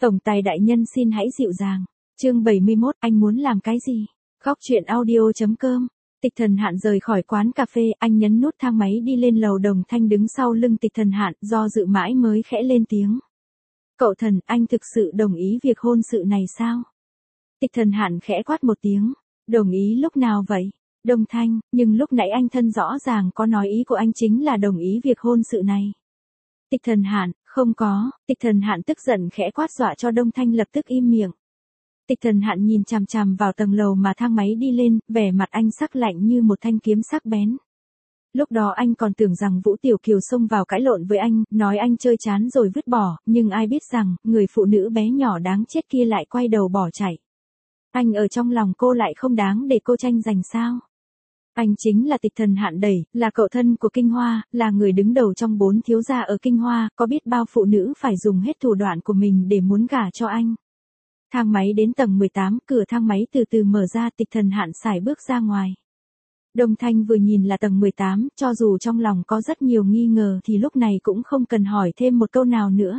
Tổng tài đại nhân xin hãy dịu dàng. Chương 71, anh muốn làm cái gì? Góc truyện audio.com. Tịch Thần Hạn rời khỏi quán cà phê, anh nhấn nút thang máy đi lên lầu. Đồng Thanh đứng sau lưng Tịch Thần Hạn, do dự mãi mới khẽ lên tiếng. Cậu Thần, anh thực sự đồng ý việc hôn sự này sao? Tịch Thần Hạn khẽ quát một tiếng. Đồng ý lúc nào vậy? Đồng Thanh, nhưng lúc nãy anh thân rõ ràng có nói ý của anh chính là đồng ý việc hôn sự này. Tịch Thần Hạn, không có. Tịch Thần Hạn tức giận khẽ quát dọa cho Đông Thanh lập tức im miệng. Tịch Thần Hạn nhìn chằm chằm vào tầng lầu mà thang máy đi lên, vẻ mặt anh sắc lạnh như một thanh kiếm sắc bén. Lúc đó anh còn tưởng rằng Vũ Tiểu Kiều xông vào cãi lộn với anh, nói anh chơi chán rồi vứt bỏ, nhưng ai biết rằng, người phụ nữ bé nhỏ đáng chết kia lại quay đầu bỏ chạy. Anh ở trong lòng cô lại không đáng để cô tranh giành sao? Anh chính là Tịch Thần Hạn đẩy, là cậu thân của Kinh Hoa, là người đứng đầu trong 4 thiếu gia ở Kinh Hoa, có biết bao phụ nữ phải dùng hết thủ đoạn của mình để muốn gả cho anh. Thang máy đến tầng 18, cửa thang máy từ từ mở ra, Tịch Thần Hạn sải bước ra ngoài. Đồng Thanh vừa nhìn là tầng 18, cho dù trong lòng có rất nhiều nghi ngờ thì lúc này cũng không cần hỏi thêm một câu nào nữa.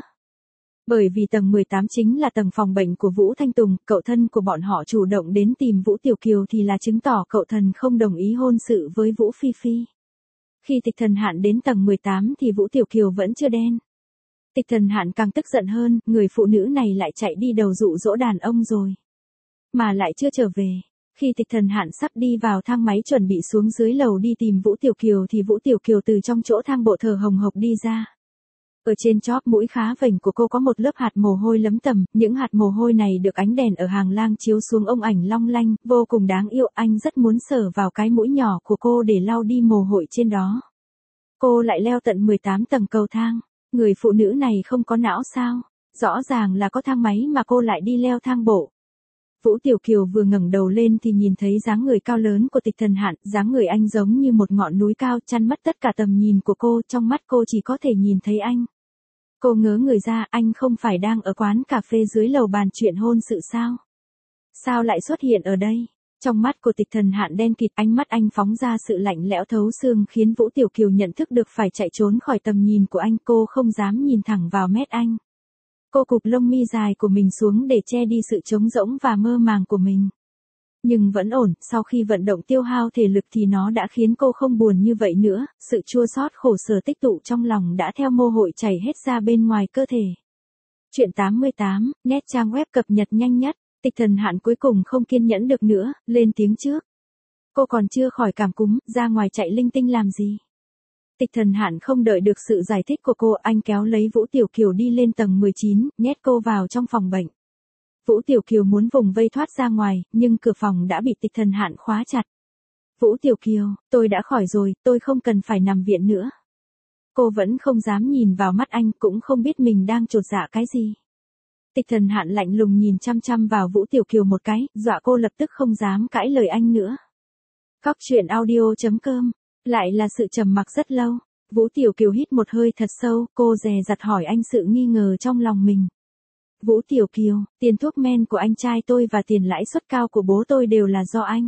Bởi vì tầng 18 chính là tầng phòng bệnh của Vũ Thanh Tùng, cậu thân của bọn họ chủ động đến tìm Vũ Tiểu Kiều thì là chứng tỏ cậu thần không đồng ý hôn sự với Vũ Phi Phi. Khi Tịch Thần Hạn đến tầng 18 thì Vũ Tiểu Kiều vẫn chưa đen. Tịch Thần Hạn càng tức giận hơn, người phụ nữ này lại chạy đi đầu dụ dỗ đàn ông rồi. Mà lại chưa trở về. Khi Tịch Thần Hạn sắp đi vào thang máy chuẩn bị xuống dưới lầu đi tìm Vũ Tiểu Kiều thì Vũ Tiểu Kiều từ trong chỗ thang bộ thờ hồng hộc đi ra. Ở trên chóp mũi khá vành của cô có một lớp hạt mồ hôi lấm tầm, những hạt mồ hôi này được ánh đèn ở hàng lang chiếu xuống ông ảnh long lanh, vô cùng đáng yêu, anh rất muốn sờ vào cái mũi nhỏ của cô để lau đi mồ hôi trên đó. Cô lại leo tận 18 tầng cầu thang, người phụ nữ này không có não sao, rõ ràng là có thang máy mà cô lại đi leo thang bộ. Vũ Tiểu Kiều vừa ngẩng đầu lên thì nhìn thấy dáng người cao lớn của Tịch Thần Hạn, dáng người anh giống như một ngọn núi cao, chắn mất tất cả tầm nhìn của cô, trong mắt cô chỉ có thể nhìn thấy anh. Cô ngớ người ra, anh không phải đang ở quán cà phê dưới lầu bàn chuyện hôn sự sao? Sao lại xuất hiện ở đây? Trong mắt của Tịch Thần Hạn đen kịt, ánh mắt anh phóng ra sự lạnh lẽo thấu xương khiến Vũ Tiểu Kiều nhận thức được phải chạy trốn khỏi tầm nhìn của anh, cô không dám nhìn thẳng vào mét anh. Cô cụp lông mi dài của mình xuống để che đi sự trống rỗng và mơ màng của mình. Nhưng vẫn ổn, sau khi vận động tiêu hao thể lực thì nó đã khiến cô không buồn như vậy nữa, sự chua xót khổ sở tích tụ trong lòng đã theo mồ hôi chảy hết ra bên ngoài cơ thể. Chuyện 88, nét trang web cập nhật nhanh nhất, Tịch Thần Hạn cuối cùng không kiên nhẫn được nữa, lên tiếng trước. Cô còn chưa khỏi cảm cúm, ra ngoài chạy linh tinh làm gì? Tịch Thần Hạn không đợi được sự giải thích của cô, anh kéo lấy Vũ Tiểu Kiều đi lên tầng 19, nhét cô vào trong phòng bệnh. Vũ Tiểu Kiều muốn vùng vây thoát ra ngoài, nhưng cửa phòng đã bị Tịch Thần Hạn khóa chặt. Vũ Tiểu Kiều, tôi đã khỏi rồi, tôi không cần phải nằm viện nữa. Cô vẫn không dám nhìn vào mắt anh, cũng không biết mình đang chột dạ cái gì. Tịch Thần Hạn lạnh lùng nhìn chăm chăm vào Vũ Tiểu Kiều một cái, dọa cô lập tức không dám cãi lời anh nữa. Góc truyện audio.com. Lại là sự trầm mặc rất lâu. Vũ Tiểu Kiều hít một hơi thật sâu, cô dè dặt hỏi anh sự nghi ngờ trong lòng mình. Vũ Tiểu Kiều, tiền thuốc men của anh trai tôi và tiền lãi suất cao của bố tôi đều là do anh.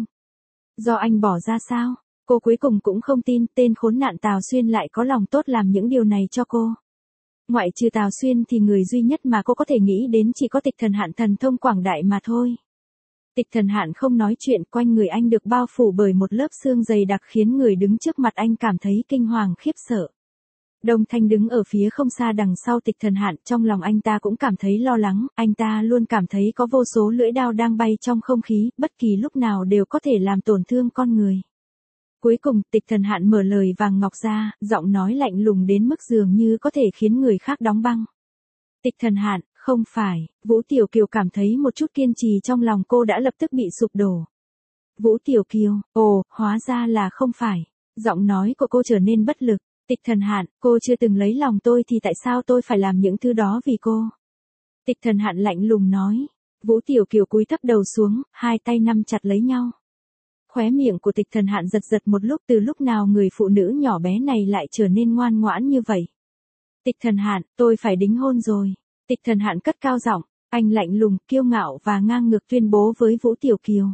Do anh bỏ ra sao? Cô cuối cùng cũng không tin tên khốn nạn Tào Xuyên lại có lòng tốt làm những điều này cho cô. Ngoại trừ Tào Xuyên thì người duy nhất mà cô có thể nghĩ đến chỉ có Tịch Thần Hạn thần thông quảng đại mà thôi. Tịch Thần Hạn không nói chuyện, quanh người anh được bao phủ bởi một lớp xương dày đặc khiến người đứng trước mặt anh cảm thấy kinh hoàng khiếp sợ. Đồng Thanh đứng ở phía không xa đằng sau Tịch Thần Hạn, trong lòng anh ta cũng cảm thấy lo lắng, anh ta luôn cảm thấy có vô số lưỡi đao đang bay trong không khí, bất kỳ lúc nào đều có thể làm tổn thương con người. Cuối cùng, Tịch Thần Hạn mở lời vàng ngọc ra, giọng nói lạnh lùng đến mức dường như có thể khiến người khác đóng băng. Tịch Thần Hạn, không phải. Vũ Tiểu Kiều cảm thấy một chút kiên trì trong lòng cô đã lập tức bị sụp đổ. Vũ Tiểu Kiều, ồ, hóa ra là không phải. Giọng nói của cô trở nên bất lực. Tịch Thần Hạn, cô chưa từng lấy lòng tôi thì tại sao tôi phải làm những thứ đó vì cô? Tịch Thần Hạn lạnh lùng nói. Vũ Tiểu Kiều cúi thấp đầu xuống, hai tay nắm chặt lấy nhau. Khóe miệng của Tịch Thần Hạn giật giật một lúc, từ lúc nào người phụ nữ nhỏ bé này lại trở nên ngoan ngoãn như vậy. Tịch Thần Hạn, tôi phải đính hôn rồi. Tịch Thần Hạn cất cao giọng, anh lạnh lùng, kiêu ngạo và ngang ngược tuyên bố với Vũ Tiểu Kiều.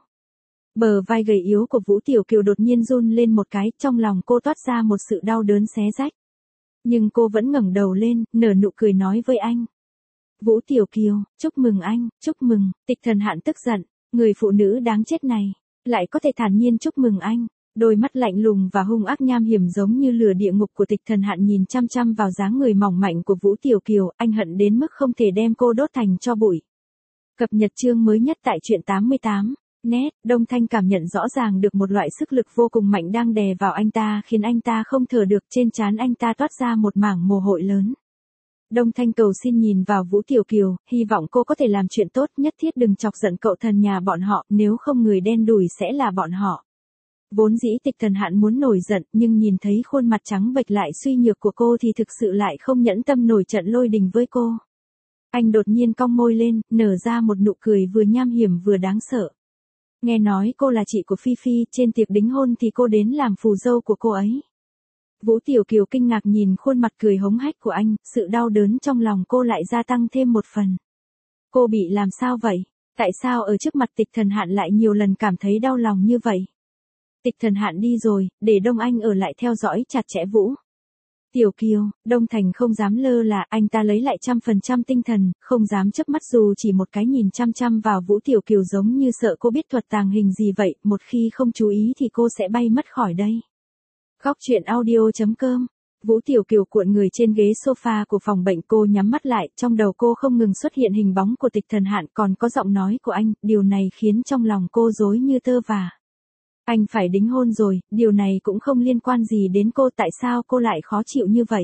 Bờ vai gầy yếu của Vũ Tiểu Kiều đột nhiên run lên một cái, trong lòng cô toát ra một sự đau đớn xé rách. Nhưng cô vẫn ngẩng đầu lên, nở nụ cười nói với anh. Vũ Tiểu Kiều, chúc mừng anh, chúc mừng. Tịch Thần Hạn tức giận, người phụ nữ đáng chết này, lại có thể thản nhiên chúc mừng anh. Đôi mắt lạnh lùng và hung ác nham hiểm giống như lửa địa ngục của Tịch Thần Hạn nhìn chăm chăm vào dáng người mỏng mảnh của Vũ Tiểu Kiều, anh hận đến mức không thể đem cô đốt thành tro bụi. Cập nhật chương mới nhất tại truyện 88. Net, Đông Thanh cảm nhận rõ ràng được một loại sức lực vô cùng mạnh đang đè vào anh ta khiến anh ta không thở được, trên trán anh ta toát ra một mảng mồ hôi lớn. Đông Thanh cầu xin nhìn vào Vũ Tiểu Kiều, hy vọng cô có thể làm chuyện tốt, nhất thiết đừng chọc giận cậu thần nhà bọn họ, nếu không người đen đủi sẽ là bọn họ. Vốn dĩ Tịch Thần Hạn muốn nổi giận, nhưng nhìn thấy khuôn mặt trắng bệch lại suy nhược của cô thì thực sự lại không nhẫn tâm nổi trận lôi đình với cô. Anh đột nhiên cong môi lên, nở ra một nụ cười vừa nham hiểm vừa đáng sợ. Nghe nói cô là chị của Phi Phi, trên tiệc đính hôn thì cô đến làm phù dâu của cô ấy. Vũ Tiểu Kiều kinh ngạc nhìn khuôn mặt cười hống hách của anh, sự đau đớn trong lòng cô lại gia tăng thêm một phần. Cô bị làm sao vậy? Tại sao ở trước mặt Tịch Thần Hạn lại nhiều lần cảm thấy đau lòng như vậy? Tịch Thần Hạn đi rồi, để Đông Anh ở lại theo dõi chặt chẽ Vũ Tiểu Kiều. Đông Thành không dám lơ là, anh ta lấy lại 100% tinh thần, không dám chớp mắt dù chỉ một cái, nhìn chăm chăm vào Vũ Tiểu Kiều giống như sợ cô biết thuật tàng hình gì vậy, một khi không chú ý thì cô sẽ bay mất khỏi đây. Khóc chuyện audio.com. Vũ Tiểu Kiều cuộn người trên ghế sofa của phòng bệnh, cô nhắm mắt lại, trong đầu cô không ngừng xuất hiện hình bóng của Tịch Thần Hạn, còn có giọng nói của anh, điều này khiến trong lòng cô rối như tơ vả. Anh phải đính hôn rồi, điều này cũng không liên quan gì đến cô, tại sao cô lại khó chịu như vậy?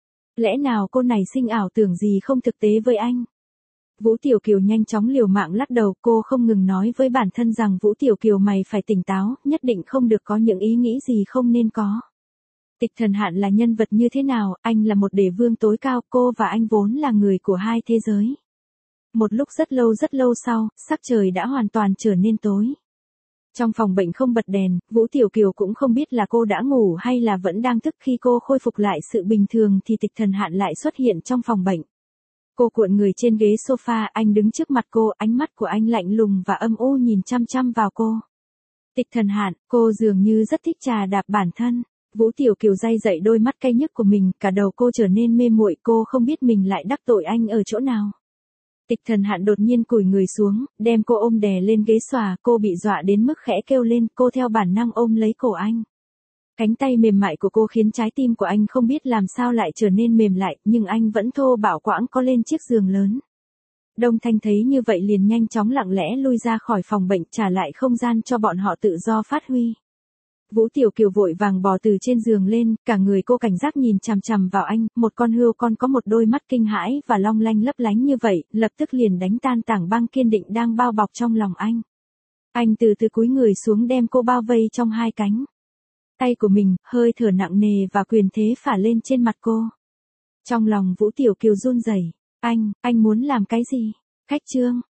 Lẽ nào cô này sinh ảo tưởng gì không thực tế với anh? Vũ Tiểu Kiều nhanh chóng liều mạng lắc đầu, cô không ngừng nói với bản thân rằng Vũ Tiểu Kiều mày phải tỉnh táo, nhất định không được có những ý nghĩ gì không nên có. Tịch Thần Hạn là nhân vật như thế nào, anh là một đế vương tối cao, cô và anh vốn là người của hai thế giới. Một lúc rất lâu sau, sắc trời đã hoàn toàn trở nên tối. Trong phòng bệnh không bật đèn, Vũ Tiểu Kiều cũng không biết là cô đã ngủ hay là vẫn đang thức. Khi cô khôi phục lại sự bình thường thì Tịch Thần Hạn lại xuất hiện trong phòng bệnh. Cô cuộn người trên ghế sofa, anh đứng trước mặt cô, ánh mắt của anh lạnh lùng và âm u nhìn chăm chăm vào cô. Tịch Thần Hạn, cô dường như rất thích trà đạp bản thân. Vũ Tiểu Kiều day dậy đôi mắt cay nhức của mình, cả đầu cô trở nên mê muội, cô không biết mình lại đắc tội anh ở chỗ nào. Tịch Thần Hạn đột nhiên cúi người xuống, đem cô ôm đè lên ghế xòa, cô bị dọa đến mức khẽ kêu lên, cô theo bản năng ôm lấy cổ anh. Cánh tay mềm mại của cô khiến trái tim của anh không biết làm sao lại trở nên mềm lại, nhưng anh vẫn thô bạo quãng co lên chiếc giường lớn. Đông Thanh thấy như vậy liền nhanh chóng lặng lẽ lui ra khỏi phòng bệnh, trả lại không gian cho bọn họ tự do phát huy. Vũ Tiểu Kiều vội vàng bò từ trên giường lên, cả người cô cảnh giác nhìn chằm chằm vào anh, một con hươu con có một đôi mắt kinh hãi và long lanh lấp lánh như vậy, lập tức liền đánh tan tảng băng kiên định đang bao bọc trong lòng anh. Anh từ từ cúi người xuống đem cô bao vây trong hai cánh tay của mình, hơi thở nặng nề và quyền thế phả lên trên mặt cô. Trong lòng Vũ Tiểu Kiều run rẩy. Anh muốn làm cái gì? Khách trương,